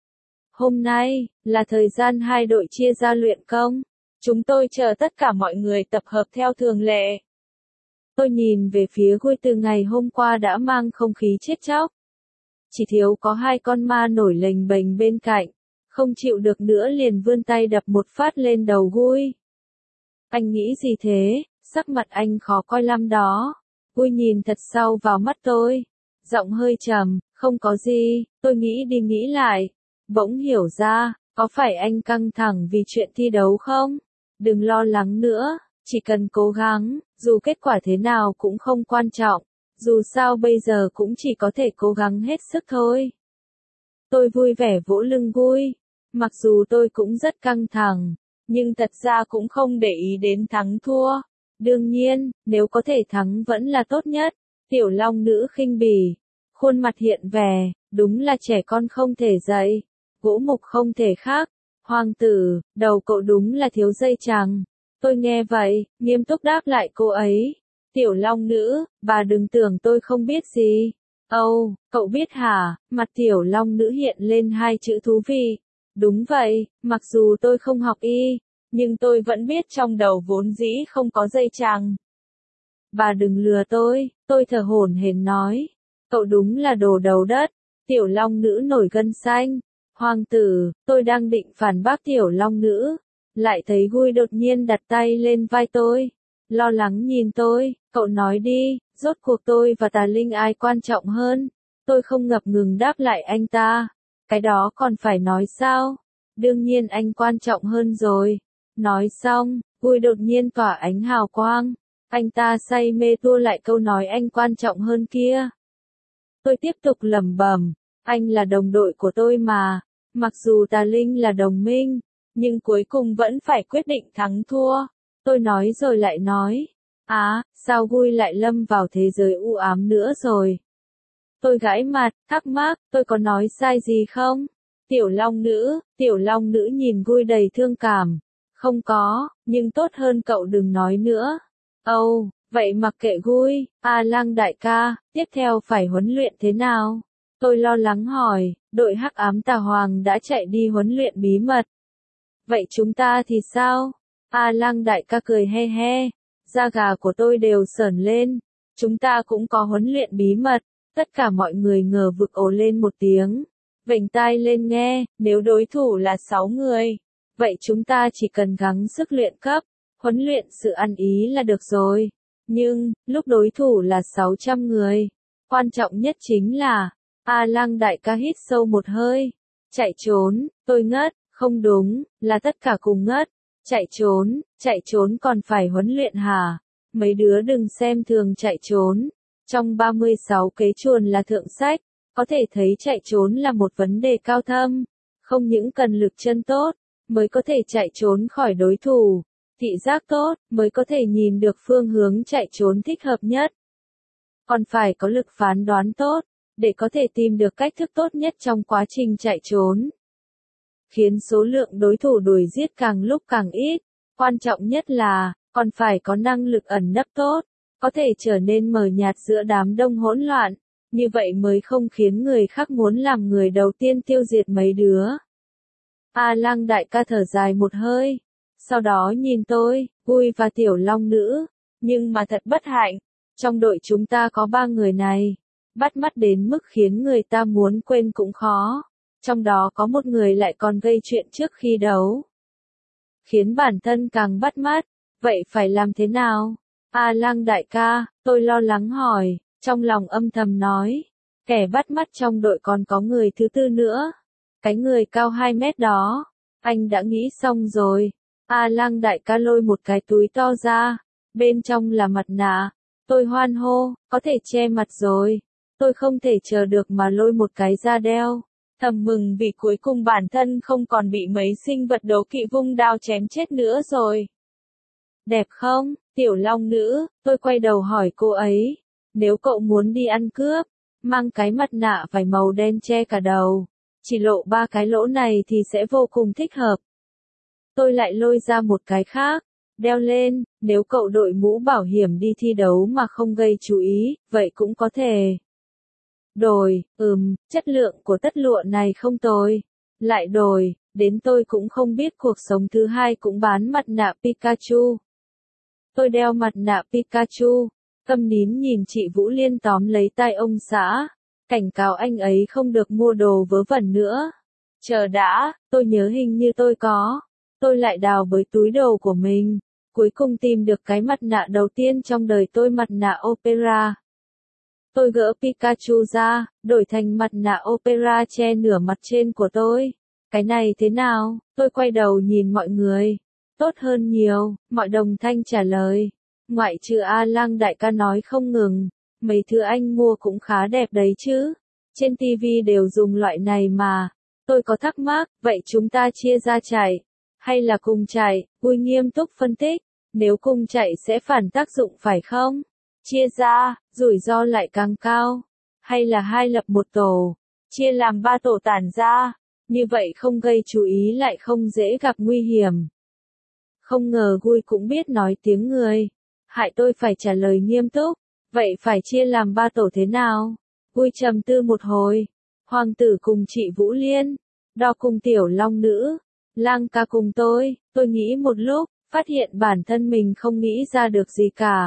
Hôm nay, là thời gian hai đội chia ra luyện công. Chúng tôi chờ tất cả mọi người tập hợp theo thường lệ. Tôi nhìn về phía Gui từ ngày hôm qua đã mang không khí chết chóc. Chỉ thiếu có hai con ma nổi lềnh bềnh bên cạnh. Không chịu được nữa liền vươn tay đập một phát lên đầu Gui. Anh nghĩ gì thế, sắc mặt anh khó coi lắm đó. Gui nhìn thật sâu vào mắt tôi. Giọng hơi trầm, không có gì, tôi nghĩ đi nghĩ lại. Bỗng hiểu ra, có phải anh căng thẳng vì chuyện thi đấu không? Đừng lo lắng nữa, chỉ cần cố gắng, dù kết quả thế nào cũng không quan trọng. Dù sao bây giờ cũng chỉ có thể cố gắng hết sức thôi. Tôi vui vẻ vỗ lưng Gui. Mặc dù tôi cũng rất căng thẳng, nhưng thật ra cũng không để ý đến thắng thua. Đương nhiên, nếu có thể thắng vẫn là tốt nhất. Tiểu Long nữ khinh bỉ, khuôn mặt hiện vẻ, đúng là trẻ con không thể dạy, gỗ mục không thể khác. Hoàng tử, đầu cậu đúng là thiếu dây chằng. Tôi nghe vậy, nghiêm túc đáp lại cô ấy. Tiểu Long nữ, bà đừng tưởng tôi không biết gì. Âu, oh, cậu biết hả? Mặt Tiểu Long nữ hiện lên hai chữ thú vị. Đúng vậy, mặc dù tôi không học y, nhưng tôi vẫn biết trong đầu vốn dĩ không có dây chằng. Bà đừng lừa tôi, tôi thở hổn hển nói. Cậu đúng là đồ đầu đất. Tiểu long nữ nổi gân xanh. Hoàng tử, tôi đang định phản bác tiểu long nữ. Lại thấy Gui đột nhiên đặt tay lên vai tôi. Lo lắng nhìn tôi, cậu nói đi, rốt cuộc tôi và Tà Linh ai quan trọng hơn? Tôi không ngập ngừng đáp lại anh ta. Cái đó còn phải nói sao? Đương nhiên anh quan trọng hơn rồi. Nói xong, Gui đột nhiên tỏa ánh hào quang. Anh ta say mê tua lại câu nói anh quan trọng hơn kia. Tôi tiếp tục lẩm bẩm, anh là đồng đội của tôi mà. Mặc dù Tà Linh là đồng minh, nhưng cuối cùng vẫn phải quyết định thắng thua. Tôi nói rồi lại nói. Á, à, sao Gui lại lâm vào thế giới u ám nữa rồi? Tôi gãi mặt, thắc mắc, tôi có nói sai gì không? Tiểu long nữ, tiểu long nữ nhìn Gui đầy thương cảm. Không có, nhưng tốt hơn cậu đừng nói nữa. Âu, oh, vậy mặc kệ Gui, A Lăng đại ca, tiếp theo phải huấn luyện thế nào? Tôi lo lắng hỏi, đội hắc ám tà hoàng đã chạy đi huấn luyện bí mật. Vậy chúng ta thì sao? A Lăng đại ca cười he he, da gà của tôi đều sởn lên. Chúng ta cũng có huấn luyện bí mật. Tất cả mọi người ngờ vực ồ lên một tiếng. Vểnh tai lên nghe, nếu đối thủ là sáu người, vậy chúng ta chỉ cần gắng sức luyện cấp, huấn luyện sự ăn ý là được rồi. Nhưng, lúc đối thủ là sáu trăm người, quan trọng nhất chính là, A Lăng đại ca hít sâu một hơi. Chạy trốn, tôi ngất, không đúng, là tất cả cùng ngất. Chạy trốn, chạy trốn còn phải huấn luyện hả? Mấy đứa đừng xem thường chạy trốn. Trong ba mươi sáu kế chuồn là thượng sách, có thể thấy chạy trốn là một vấn đề cao thâm. Không những cần lực chân tốt, mới có thể chạy trốn khỏi đối thủ. Thị giác tốt, mới có thể nhìn được phương hướng chạy trốn thích hợp nhất. Còn phải có lực phán đoán tốt, để có thể tìm được cách thức tốt nhất trong quá trình chạy trốn. Khiến số lượng đối thủ đuổi giết càng lúc càng ít. Quan trọng nhất là, còn phải có năng lực ẩn nấp tốt, có thể trở nên mờ nhạt giữa đám đông hỗn loạn, như vậy mới không khiến người khác muốn làm người đầu tiên tiêu diệt mấy đứa. A Lăng đại ca thở dài một hơi, sau đó nhìn tôi, Gui và tiểu long nữ, nhưng mà thật bất hạnh, trong đội chúng ta có ba người này, bắt mắt đến mức khiến người ta muốn quên cũng khó, trong đó có một người lại còn gây chuyện trước khi đấu. Khiến bản thân càng bắt mắt, vậy phải làm thế nào? A Lăng đại ca, tôi lo lắng hỏi, trong lòng âm thầm nói, kẻ bắt mắt trong đội còn có người thứ tư nữa, cái người cao hai mét đó, anh đã nghĩ xong rồi. A Lăng đại ca lôi một cái túi to ra, bên trong là mặt nạ, tôi hoan hô, có thể che mặt rồi, tôi không thể chờ được mà lôi một cái ra đeo, thầm mừng vì cuối cùng bản thân không còn bị mấy sinh vật đố kỵ vung đao chém chết nữa rồi. Đẹp không, tiểu long nữ, tôi quay đầu hỏi cô ấy, nếu cậu muốn đi ăn cướp, mang cái mặt nạ vải màu đen che cả đầu, chỉ lộ ba cái lỗ này thì sẽ vô cùng thích hợp. Tôi lại lôi ra một cái khác, đeo lên, nếu cậu đội mũ bảo hiểm đi thi đấu mà không gây chú ý, vậy cũng có thể. Đồi, ừm, chất lượng của tất lụa này không tồi. Lại đồi, đến tôi cũng không biết cuộc sống thứ hai cũng bán mặt nạ Pikachu. Tôi đeo mặt nạ Pikachu, câm nín nhìn chị Vũ Liên tóm lấy tay ông xã, cảnh cáo anh ấy không được mua đồ vớ vẩn nữa. Chờ đã, tôi nhớ hình như tôi có. Tôi lại đào bới túi đồ của mình, cuối cùng tìm được cái mặt nạ đầu tiên trong đời tôi, mặt nạ Opera. Tôi gỡ Pikachu ra, đổi thành mặt nạ Opera che nửa mặt trên của tôi. Cái này thế nào? Tôi quay đầu nhìn mọi người. Tốt hơn nhiều, mọi đồng thanh trả lời. Ngoại trừ A Lăng đại ca nói không ngừng, mấy thứ anh mua cũng khá đẹp đấy chứ. Trên ti vi đều dùng loại này mà. Tôi có thắc mắc, vậy chúng ta chia ra chạy, hay là cùng chạy? Gui nghiêm túc phân tích, nếu cùng chạy sẽ phản tác dụng phải không? Chia ra, rủi ro lại càng cao. Hay là hai lập một tổ, chia làm ba tổ tản ra, như vậy không gây chú ý lại không dễ gặp nguy hiểm. Không ngờ Gui cũng biết nói tiếng người. Hại tôi phải trả lời nghiêm túc. Vậy phải chia làm ba tổ thế nào? Gui trầm tư một hồi. Hoàng tử cùng chị Vũ Liên, Đo cùng tiểu long nữ, Lang ca cùng tôi. Tôi nghĩ một lúc, phát hiện bản thân mình không nghĩ ra được gì cả.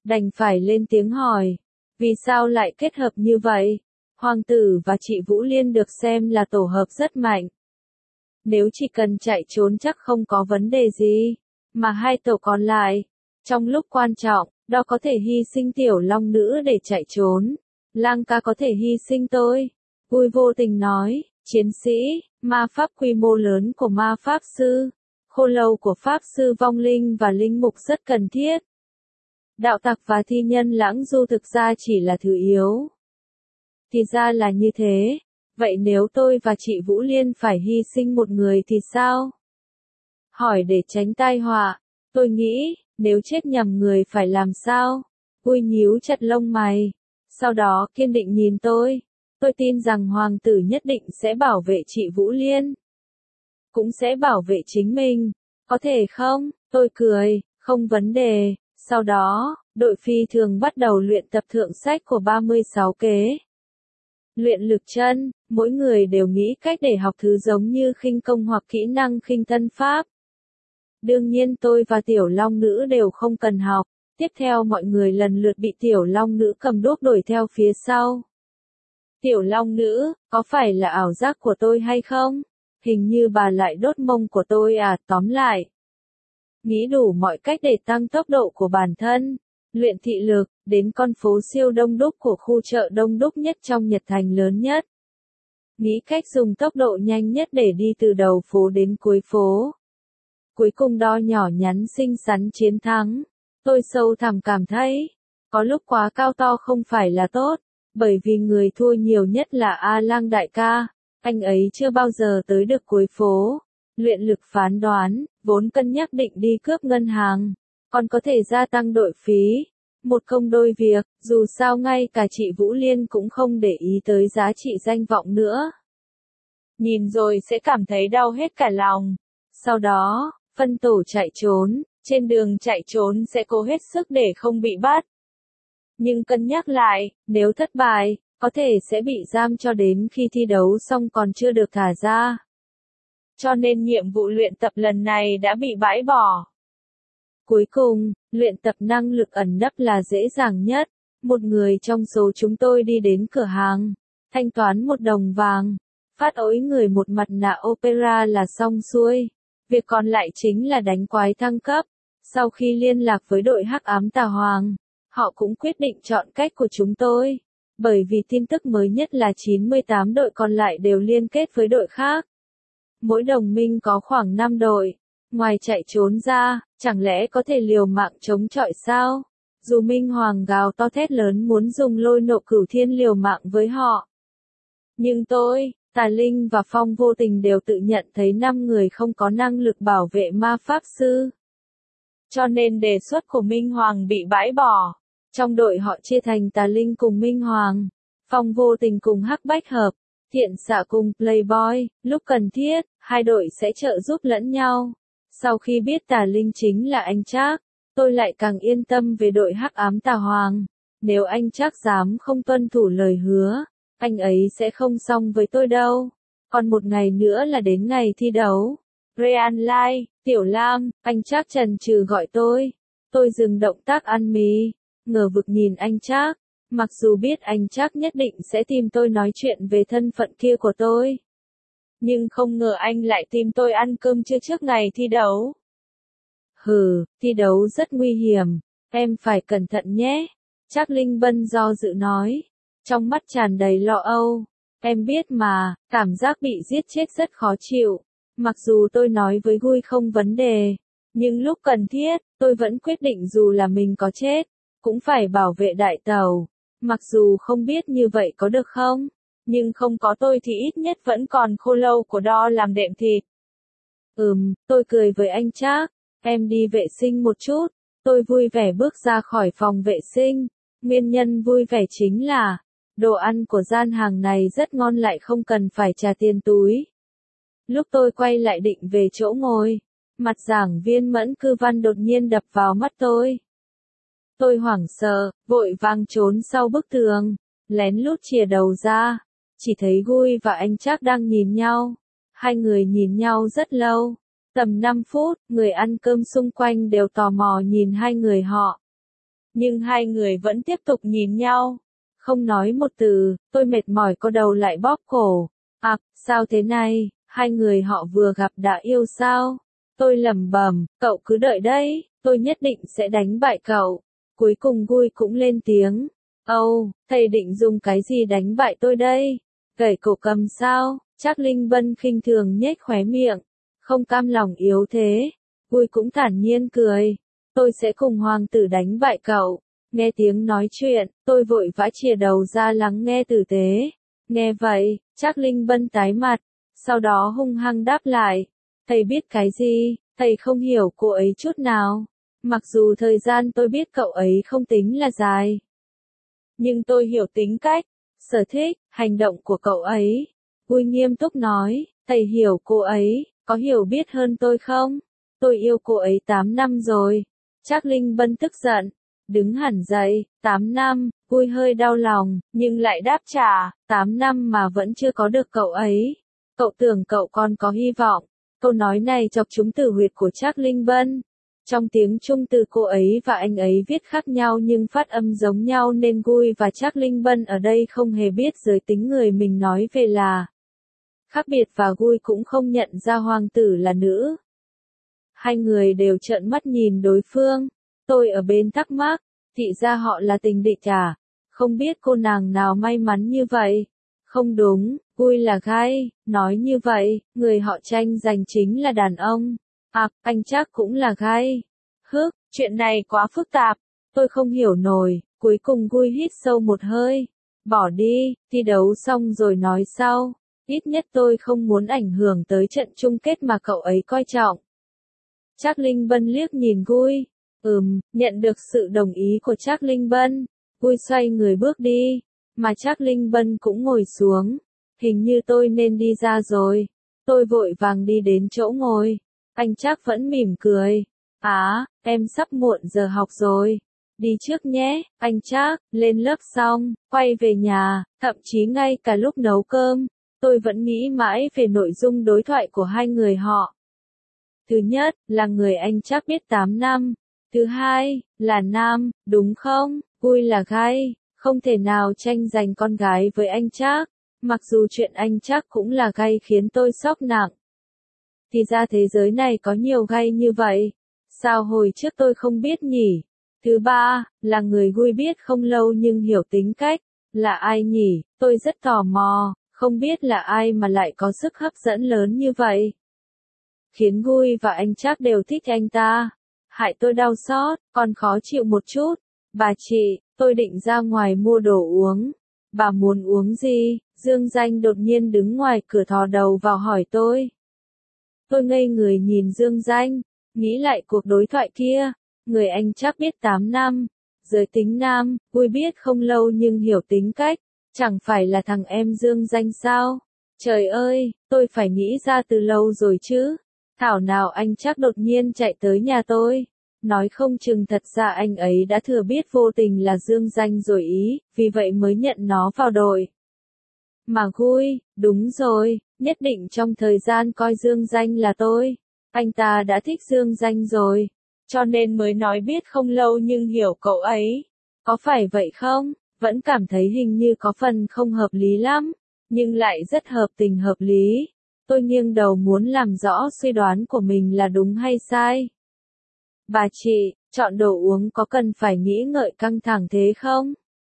đành phải lên tiếng hỏi. Vì sao lại kết hợp như vậy? Hoàng tử và chị Vũ Liên được xem là tổ hợp rất mạnh. Nếu chỉ cần chạy trốn chắc không có vấn đề gì. Mà hai tổ còn lại, trong lúc quan trọng, đó có thể hy sinh tiểu long nữ để chạy trốn. Lang ca có thể hy sinh tôi. Vui vô tình nói, chiến sĩ, ma pháp quy mô lớn của ma pháp sư, khô lâu của pháp sư vong linh và linh mục rất cần thiết. Đạo tặc và thi nhân lãng du thực ra chỉ là thứ yếu. Thì ra là như thế. Vậy nếu tôi và chị Vũ Liên phải hy sinh một người thì sao? Hỏi để tránh tai họa. Tôi nghĩ, nếu chết nhầm người phải làm sao? Vui nhíu chặt lông mày. Sau đó kiên định nhìn tôi. Tôi tin rằng hoàng tử nhất định sẽ bảo vệ chị Vũ Liên. Cũng sẽ bảo vệ chính mình. Có thể không? Tôi cười, không vấn đề. Sau đó, đội phi thường bắt đầu luyện tập thượng sách của ba mươi sáu kế. Luyện lực chân, mỗi người đều nghĩ cách để học thứ giống như khinh công hoặc kỹ năng khinh thân pháp. Đương nhiên tôi và tiểu long nữ đều không cần học. Tiếp theo mọi người lần lượt bị tiểu long nữ cầm đuốc đuổi theo phía sau. Tiểu long nữ, có phải là ảo giác của tôi hay không? Hình như bà lại đốt mông của tôi à, tóm lại. Nghĩ đủ mọi cách để tăng tốc độ của bản thân. Luyện thị lực, đến con phố siêu đông đúc của khu chợ đông đúc nhất trong Nhật Thành lớn nhất. Nghĩ cách dùng tốc độ nhanh nhất để đi từ đầu phố đến cuối phố. Cuối cùng đo nhỏ nhắn xinh xắn chiến thắng. Tôi sâu thẳm cảm thấy, có lúc quá cao to không phải là tốt, bởi vì người thua nhiều nhất là A Lang đại ca, anh ấy chưa bao giờ tới được cuối phố. Luyện lực phán đoán, vốn cân nhắc định đi cướp ngân hàng, còn có thể gia tăng đội phí. Một công đôi việc, dù sao ngay cả chị Vũ Liên cũng không để ý tới giá trị danh vọng nữa. Nhìn rồi sẽ cảm thấy đau hết cả lòng. Sau đó, phân tổ chạy trốn, trên đường chạy trốn sẽ cố hết sức để không bị bắt. Nhưng cân nhắc lại, nếu thất bại, có thể sẽ bị giam cho đến khi thi đấu xong còn chưa được thả ra. Cho nên nhiệm vụ luyện tập lần này đã bị bãi bỏ. Cuối cùng, luyện tập năng lực ẩn nấp là dễ dàng nhất. Một người trong số chúng tôi đi đến cửa hàng, thanh toán một đồng vàng, phát ối người một mặt nạ opera là xong xuôi. Việc còn lại chính là đánh quái thăng cấp. Sau khi liên lạc với đội Hắc Ám Tà Hoàng, họ cũng quyết định chọn cách của chúng tôi. Bởi vì tin tức mới nhất là chín mươi tám đội còn lại đều liên kết với đội khác. Mỗi đồng minh có khoảng năm đội. Ngoài chạy trốn ra, chẳng lẽ có thể liều mạng chống chọi sao? Dù Minh Hoàng gào to thét lớn muốn dùng lôi nộ cửu thiên liều mạng với họ. Nhưng tôi, Tà Linh và Phong vô tình đều tự nhận thấy năm người không có năng lực bảo vệ ma pháp sư. Cho nên đề xuất của Minh Hoàng bị bãi bỏ. Trong đội họ chia thành Tà Linh cùng Minh Hoàng, Phong vô tình cùng Hắc Bách Hợp, Thiện Xạ cùng Playboy, lúc cần thiết, hai đội sẽ trợ giúp lẫn nhau. Sau khi biết Tà Linh chính là anh Trác, tôi lại càng yên tâm về đội Hắc Ám Tà Hoàng. Nếu anh Trác dám không tuân thủ lời hứa, anh ấy sẽ không xong với tôi đâu. Còn một ngày nữa là đến ngày thi đấu. Real Lai, Tiểu Lam, anh Trác chần chừ gọi tôi. Tôi dừng động tác ăn mì, ngờ vực nhìn anh Trác. Mặc dù biết anh Trác nhất định sẽ tìm tôi nói chuyện về thân phận kia của tôi. Nhưng không ngờ anh lại tìm tôi ăn cơm trưa trước ngày thi đấu. Hừ, thi đấu rất nguy hiểm, em phải cẩn thận nhé. Trác Linh Bân do dự nói, trong mắt tràn đầy lo âu. Em biết mà, cảm giác bị giết chết rất khó chịu. Mặc dù tôi nói với Gui không vấn đề, nhưng lúc cần thiết, tôi vẫn quyết định dù là mình có chết, cũng phải bảo vệ đại tàu. Mặc dù không biết như vậy có được không, nhưng không có tôi thì ít nhất vẫn còn khô lâu của đo làm đệm thịt. Ừm, tôi cười với anh Trác, em đi vệ sinh một chút. Tôi vui vẻ bước ra khỏi phòng vệ sinh. Nguyên nhân vui vẻ chính là, đồ ăn của gian hàng này rất ngon lại không cần phải trả tiền túi. Lúc tôi quay lại định về chỗ ngồi, mặt giảng viên Mẫn Cư Văn đột nhiên đập vào mắt tôi. Tôi hoảng sợ, vội vàng trốn sau bức tường, lén lút chìa đầu ra, chỉ thấy Gui và anh Trác đang nhìn nhau. Hai người nhìn nhau rất lâu, tầm năm phút, người ăn cơm xung quanh đều tò mò nhìn hai người họ. Nhưng hai người vẫn tiếp tục nhìn nhau. Không nói một từ, tôi mệt mỏi co đầu lại bóp cổ. À, sao thế này, hai người họ vừa gặp đã yêu sao? Tôi lẩm bẩm, cậu cứ đợi đấy, tôi nhất định sẽ đánh bại cậu. Cuối cùng Gui cũng lên tiếng. Âu, oh, thầy định dùng cái gì đánh bại tôi đây? Gẩy cổ cầm sao? Trác Linh Vân khinh thường nhếch khóe miệng. Không cam lòng yếu thế. Gui cũng thản nhiên cười. Tôi sẽ cùng hoàng tử đánh bại cậu. Nghe tiếng nói chuyện, tôi vội vã chìa đầu ra lắng nghe tử tế. Nghe vậy, Trác Linh Vân tái mặt, sau đó hung hăng đáp lại. Thầy biết cái gì, thầy không hiểu cô ấy chút nào. Mặc dù thời gian tôi biết cậu ấy không tính là dài. Nhưng tôi hiểu tính cách, sở thích, hành động của cậu ấy. Gui nghiêm túc nói, thầy hiểu cô ấy, có hiểu biết hơn tôi không? Tôi yêu cô ấy tám năm rồi. Trác Linh Vân tức giận, đứng hẳn dậy, tám năm, Gui hơi đau lòng, nhưng lại đáp trả, tám năm mà vẫn chưa có được cậu ấy. Cậu tưởng cậu còn có hy vọng. Câu nói này chọc trúng tử huyệt của Trác Linh Vân. Trong tiếng Trung từ cô ấy và anh ấy viết khác nhau nhưng phát âm giống nhau nên Gui và Trác Linh Vân ở đây không hề biết giới tính người mình nói về là khác biệt và Gui cũng không nhận ra hoàng tử là nữ. Hai người đều trợn mắt nhìn đối phương. Tôi ở bên thắc mắc, thì ra họ là tình địch à? Không biết cô nàng nào may mắn như vậy. Không đúng, Gui là gay, nói như vậy, người họ tranh giành chính là đàn ông. À, anh chắc cũng là gay. Hức, chuyện này quá phức tạp, tôi không hiểu nổi. Cuối cùng Gui hít sâu một hơi. Bỏ đi, thi đấu xong rồi nói sau. Ít nhất tôi không muốn ảnh hưởng tới trận chung kết mà cậu ấy coi trọng. Trác Linh Vân liếc nhìn Gui. Ừm, nhận được sự đồng ý của Trác Linh Vân. Gui xoay người bước đi, mà Trác Linh Vân cũng ngồi xuống. Hình như tôi nên đi ra rồi. Tôi vội vàng đi đến chỗ ngồi. Anh Trác vẫn mỉm cười. Á, em sắp muộn giờ học rồi. Đi trước nhé, anh Trác. Lên lớp xong, quay về nhà, thậm chí ngay cả lúc nấu cơm, tôi vẫn nghĩ mãi về nội dung đối thoại của hai người họ. Thứ nhất, là người anh Trác biết tám năm. Thứ hai, là nam, đúng không? Gui là gay, không thể nào tranh giành con gái với anh Trác. Mặc dù chuyện anh Trác cũng là gay khiến tôi sốc nặng. Thì ra thế giới này có nhiều gay như vậy. Sao hồi trước tôi không biết nhỉ? Thứ ba, là người Gui biết không lâu nhưng hiểu tính cách. Là ai nhỉ? Tôi rất tò mò, không biết là ai mà lại có sức hấp dẫn lớn như vậy. Khiến Gui và anh Trác đều thích anh ta. Hại tôi đau xót, còn khó chịu một chút. Bà chị, tôi định ra ngoài mua đồ uống. Bà muốn uống gì? Dương Danh đột nhiên đứng ngoài cửa thò đầu vào hỏi tôi. Tôi ngây người nhìn Dương Danh, nghĩ lại cuộc đối thoại kia. Người anh Trác biết tám năm. Giới tính nam, Gui biết không lâu nhưng hiểu tính cách. Chẳng phải là thằng em Dương Danh sao? Trời ơi, tôi phải nghĩ ra từ lâu rồi chứ. Thảo nào anh Trác đột nhiên chạy tới nhà tôi. Nói không chừng thật ra anh ấy đã thừa biết vô tình là Dương Danh rồi ý, vì vậy mới nhận nó vào đội. Mà Gui, đúng rồi, nhất định trong thời gian coi Dương Danh là tôi. Anh ta đã thích Dương Danh rồi, cho nên mới nói biết không lâu nhưng hiểu cậu ấy. Có phải vậy không? Vẫn cảm thấy hình như có phần không hợp lý lắm, nhưng lại rất hợp tình hợp lý. Tôi nghiêng đầu muốn làm rõ suy đoán của mình là đúng hay sai. Bà chị, chọn đồ uống có cần phải nghĩ ngợi căng thẳng thế không?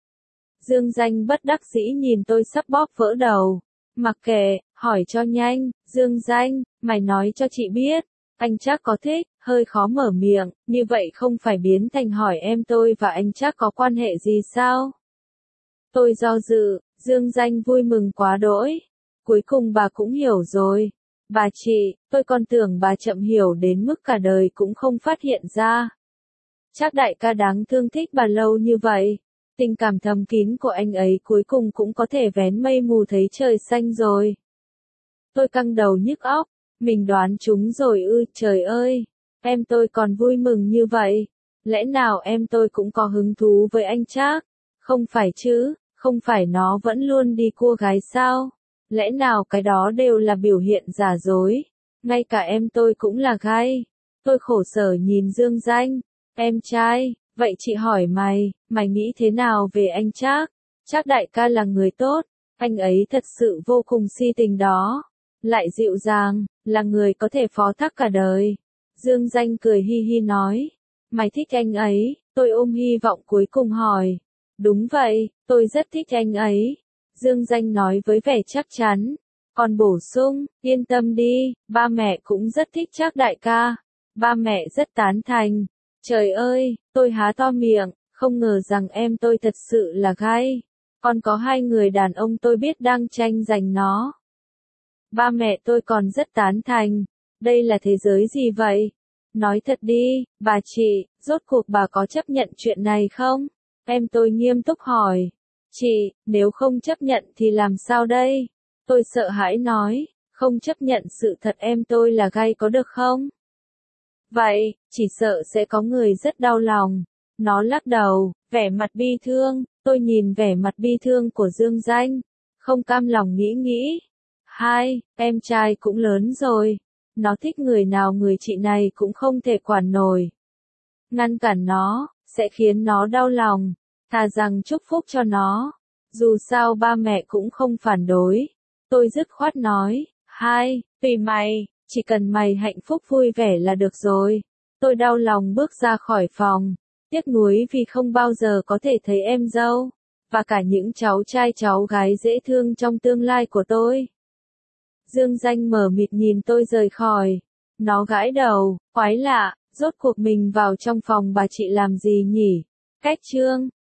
Dương Danh bất đắc dĩ nhìn tôi sắp bóp vỡ đầu. Mặc kệ, hỏi cho nhanh. Dương Danh, mày nói cho chị biết. Anh Trác có thích, hơi khó mở miệng, như vậy không phải biến thành hỏi em tôi và anh Trác có quan hệ gì sao? Tôi do dự, Dương Danh vui mừng quá đỗi. Cuối cùng bà cũng hiểu rồi. Bà chị, tôi còn tưởng bà chậm hiểu đến mức cả đời cũng không phát hiện ra. Trác đại ca đáng thương thích bà lâu như vậy. Tình cảm thầm kín của anh ấy cuối cùng cũng có thể vén mây mù thấy trời xanh rồi. Tôi căng đầu nhức óc, mình đoán chúng rồi ư, trời ơi. Em tôi còn vui mừng như vậy. Lẽ nào em tôi cũng có hứng thú với anh Trác? Không phải chứ, không phải nó vẫn luôn đi cua gái sao? Lẽ nào cái đó đều là biểu hiện giả dối? Ngay cả em tôi cũng là gay. Tôi khổ sở nhìn Dương Danh. Em trai, Vậy chị hỏi mày, mày nghĩ thế nào về anh Trác? Trác đại ca là người tốt, anh ấy thật sự vô cùng si tình đó. Lại dịu dàng, là người có thể phó thác cả đời. Dương Danh cười hi hi nói. Mày thích anh ấy, tôi ôm hy vọng cuối cùng hỏi. Đúng vậy, tôi rất thích anh ấy. Dương Danh nói với vẻ chắc chắn. Còn bổ sung, yên tâm đi, ba mẹ cũng rất thích Trác đại ca. Ba mẹ rất tán thành. Trời ơi, tôi há to miệng, không ngờ rằng em tôi thật sự là gay. Còn có hai người đàn ông tôi biết đang tranh giành nó. Ba mẹ tôi còn rất tán thành. Đây là thế giới gì vậy? Nói thật đi, bà chị, rốt cuộc bà có chấp nhận chuyện này không? Em tôi nghiêm túc hỏi. Chị, nếu không chấp nhận thì làm sao đây? Tôi sợ hãi nói, không chấp nhận sự thật em tôi là gay có được không? Vậy, chỉ sợ sẽ có người rất đau lòng. Nó lắc đầu, vẻ mặt bi thương, tôi nhìn vẻ mặt bi thương của Dương Danh. Không cam lòng nghĩ nghĩ. Hai, em trai cũng lớn rồi. Nó thích người nào người chị này cũng không thể quản nổi. Ngăn cản nó, sẽ khiến nó đau lòng. Thà rằng chúc phúc cho nó. Dù sao ba mẹ cũng không phản đối. Tôi dứt khoát nói, hai, tùy mày, chỉ cần mày hạnh phúc vui vẻ là được rồi. Tôi đau lòng bước ra khỏi phòng, tiếc nuối vì không bao giờ có thể thấy em dâu, và cả những cháu trai cháu gái dễ thương trong tương lai của tôi. Dương Danh mờ mịt nhìn tôi rời khỏi. Nó gãi đầu, quái lạ, rốt cuộc mình vào trong phòng bà chị làm gì nhỉ? Cách chương